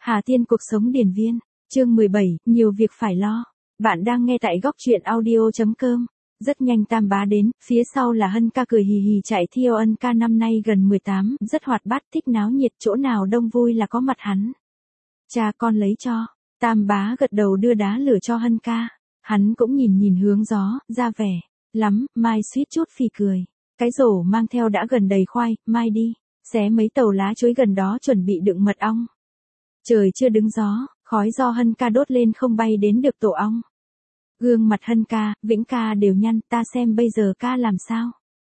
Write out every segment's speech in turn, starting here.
Hà Tiên cuộc sống điển viên, chương 17, nhiều việc phải lo. Bạn đang nghe tại góc truyện audio.com. Rất nhanh Tam Bá đến, phía sau là Hân ca cười hì hì chạy theo. Ân ca năm nay gần 18, rất hoạt bát, thích náo nhiệt, chỗ nào đông vui là có mặt hắn. Cha con lấy cho. Tam Bá gật đầu đưa đá lửa cho Hân ca. Hắn cũng nhìn hướng gió, ra vẻ lắm, Mai suýt chút phì cười. Cái rổ mang theo đã gần đầy khoai, Mai đi xé mấy tàu lá chuối gần đó chuẩn bị đựng mật ong. Trời chưa đứng gió, khói do Hân ca đốt lên không bay đến được tổ ong. Gương mặt Hân ca, Vĩnh ca đều nhăn, ta xem bây giờ ca làm sao.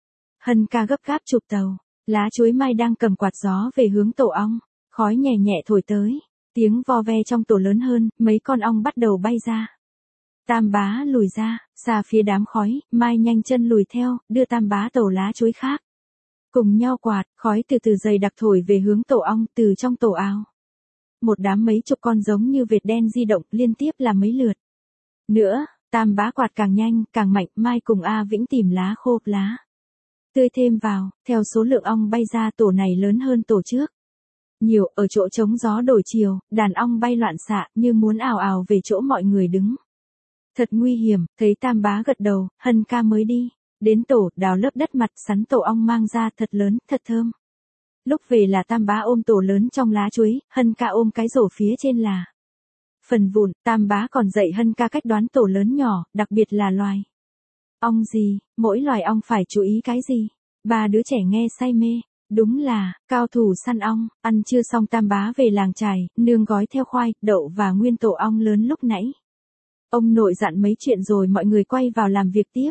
Hân ca gấp gáp chụp tàu, lá chuối Mai đang cầm quạt gió về hướng tổ ong, khói nhẹ nhẹ thổi tới, tiếng vo ve trong tổ lớn hơn, mấy con ong bắt đầu bay ra. Tam Bá lùi ra, xa phía đám khói, Mai nhanh chân lùi theo, đưa Tam Bá tàu lá chuối khác. Cùng nhau quạt, khói từ từ dày đặc thổi về hướng tổ ong, từ trong tổ ao. Một đám mấy chục con giống như vệt đen di động liên tiếp là mấy lượt. Nữa, Tam Bá quạt càng nhanh, càng mạnh, Mai cùng A Vĩnh tìm lá khô, lá tươi thêm vào, theo số lượng ong bay ra tổ này lớn hơn tổ trước. Nhiều, ở chỗ trống gió đổi chiều, đàn ong bay loạn xạ như muốn ào ào về chỗ mọi người đứng. Thật nguy hiểm, thấy Tam Bá gật đầu, Hân ca mới đi. Đến tổ, đào lớp đất mặt, sắn tổ ong mang ra thật lớn, thật thơm. Lúc về là Tam Bá ôm tổ lớn trong lá chuối, Hân ca ôm cái rổ phía trên là phần vụn. Tam Bá còn dạy Hân ca cách đoán tổ lớn nhỏ, đặc biệt là loài ong gì, mỗi loài ong phải chú ý cái gì. Ba đứa trẻ nghe say mê, đúng là cao thủ săn ong. Ăn trưa xong Tam Bá về làng chài, nương gói theo khoai, đậu và nguyên tổ ong lớn lúc nãy. Ông nội dặn mấy chuyện rồi mọi người quay vào làm việc tiếp.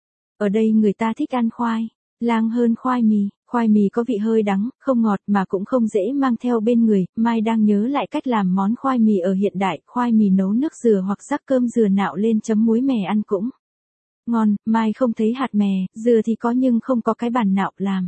Ở đây người ta thích ăn khoai lang hơn khoai mì có vị hơi đắng, không ngọt mà cũng không dễ mang theo bên người. Mai đang nhớ lại cách làm món khoai mì ở hiện đại, khoai mì nấu nước dừa hoặc rắc cơm dừa nạo lên chấm muối mè ăn cũng ngon. Mai không thấy hạt mè, dừa thì có nhưng không có cái bàn nạo làm.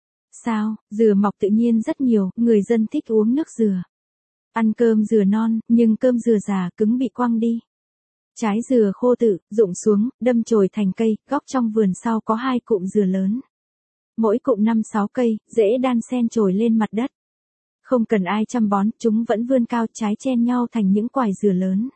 Sao, dừa mọc tự nhiên rất nhiều, người dân thích uống nước dừa. Ăn cơm dừa non, nhưng cơm dừa già cứng bị quăng đi. Trái dừa khô tự rụng xuống, đâm chồi thành cây, góc trong vườn sau có 2 cụm dừa lớn. Mỗi cụm 5-6 cây, rễ đan xen chồi lên mặt đất. Không cần ai chăm bón, chúng vẫn vươn cao, trái chen nhau thành những quải dừa lớn.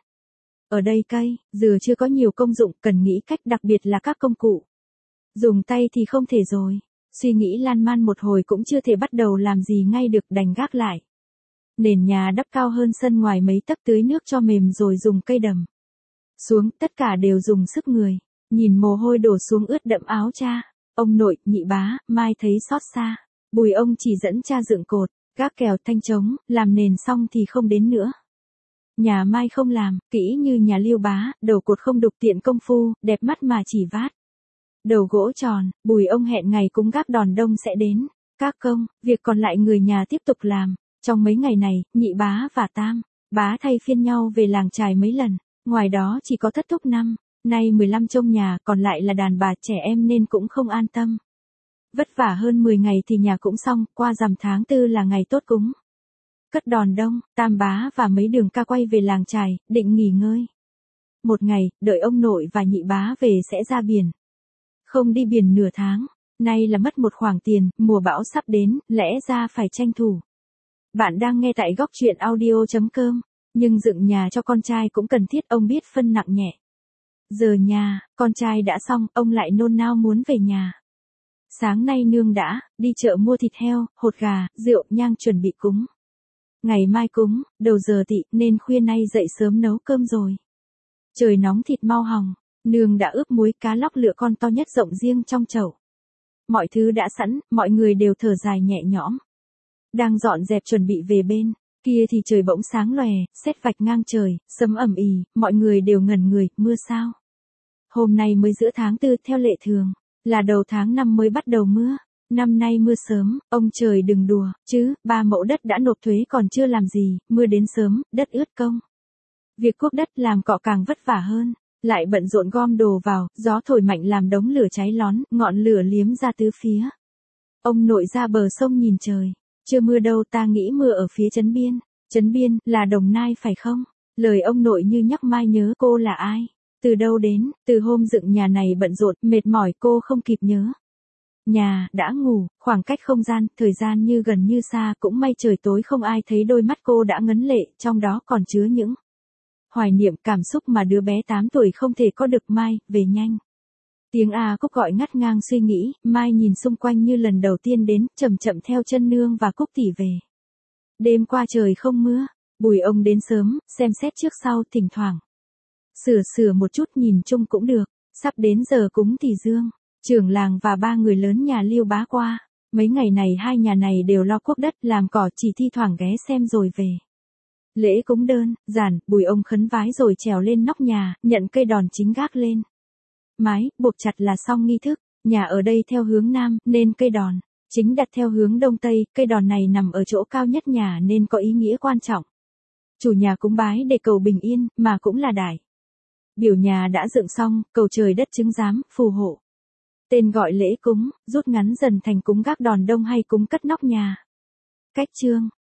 Ở đây cây dừa chưa có nhiều công dụng, cần nghĩ cách, đặc biệt là các công cụ. Dùng tay thì không thể rồi. Suy nghĩ lan man một hồi cũng chưa thể bắt đầu làm gì ngay được, đành gác lại. Nền nhà đắp cao hơn sân ngoài mấy tấc, tưới nước cho mềm rồi dùng cây đầm xuống, tất cả đều dùng sức người. Nhìn mồ hôi đổ xuống ướt đẫm áo cha, ông nội, nhị bá, Mai thấy xót xa. Bùi ông chỉ dẫn cha dựng cột, gác kèo, thanh trống, làm nền xong thì không đến nữa. Nhà Mai không làm kỹ như nhà Liêu bá, đầu cột không đục, tiện công phu, đẹp mắt mà chỉ vát đầu gỗ tròn. Bùi ông hẹn ngày cúng gác đòn đông sẽ đến. Các công việc còn lại người nhà tiếp tục làm. Trong mấy ngày này, nhị bá và Tam Bá thay phiên nhau về làng chài mấy lần. Ngoài đó chỉ có Thất Thúc năm nay 15 trông nhà, còn lại là đàn bà trẻ em nên cũng không an tâm. Vất vả hơn 10 ngày thì nhà cũng xong, qua rằm tháng 4 là ngày tốt cúng cất đòn đông. Tam Bá và mấy đường ca quay về làng chài, định nghỉ ngơi một ngày, đợi ông nội và nhị bá về sẽ ra biển. Không đi biển nửa tháng, nay là mất một khoản tiền, mùa bão sắp đến, lẽ ra phải tranh thủ. Bạn đang nghe tại góc truyện audio.com. Nhưng dựng nhà cho con trai cũng cần thiết, ông biết phân nặng nhẹ. Giờ nhà, con trai đã xong, ông lại nôn nao muốn về nhà. Sáng nay nương đã đi chợ mua thịt heo, hột gà, rượu, nhang chuẩn bị cúng. Ngày mai cúng, đầu giờ tị, nên khuya nay dậy sớm nấu cơm rồi. Trời nóng thịt mau hỏng, nương đã ướp muối, cá lóc lựa con to nhất rộng riêng trong chậu. Mọi thứ đã sẵn, mọi người đều thở dài nhẹ nhõm. Đang dọn dẹp chuẩn bị về bên kia thì trời bỗng sáng lòe, sét vạch ngang trời, sấm ầm ì, mọi người đều ngẩn người, mưa sao? Hôm nay mới giữa tháng 4 theo lệ thường, là đầu tháng 5 mới bắt đầu mưa. Năm nay mưa sớm, ông trời đừng đùa, chứ, 3 mẫu đất đã nộp thuế còn chưa làm gì, mưa đến sớm, đất ướt công. Việc cuốc đất làm cọ càng vất vả hơn, lại bận rộn gom đồ vào, gió thổi mạnh làm đống lửa cháy lón, ngọn lửa liếm ra tứ phía. Ông nội ra bờ sông nhìn trời. Chưa mưa đâu, ta nghĩ mưa ở phía Trấn Biên. Trấn Biên, là Đồng Nai phải không? Lời ông nội như nhắc Mai nhớ cô là ai? Từ đâu đến? Từ hôm dựng nhà này bận rộn, mệt mỏi cô không kịp nhớ. Nhà, đã ngủ, khoảng cách không gian, thời gian như gần như xa, cũng may trời tối không ai thấy đôi mắt cô đã ngấn lệ, trong đó còn chứa những hoài niệm cảm xúc mà đứa bé 8 tuổi không thể có được. Mai, về nhanh. Tiếng A Cúc gọi ngắt ngang suy nghĩ, Mai nhìn xung quanh như lần đầu tiên đến, chậm chậm theo chân nương và Cúc tỷ về. Đêm qua trời không mưa, Bùi ông đến sớm, xem xét trước sau, thỉnh thoảng sửa một chút nhìn chung cũng được. Sắp đến giờ cúng thì Dương, trưởng làng và 3 người lớn nhà Lưu Bá qua. Mấy ngày này hai nhà này đều lo cuốc đất làm cỏ, chỉ thi thoảng ghé xem rồi về. Lễ cúng đơn giản, Bùi ông khấn vái rồi trèo lên nóc nhà, nhận cây đòn chính gác lên mái, buộc chặt là xong nghi thức. Nhà ở đây theo hướng nam, nên cây đòn chính đặt theo hướng đông tây, cây đòn này nằm ở chỗ cao nhất nhà nên có ý nghĩa quan trọng. Chủ nhà cúng bái để cầu bình yên, mà cũng là đại biểu nhà đã dựng xong, cầu trời đất chứng giám, phù hộ. Tên gọi lễ cúng, rút ngắn dần thành cúng gác đòn đông hay cúng cất nóc nhà. Cách chương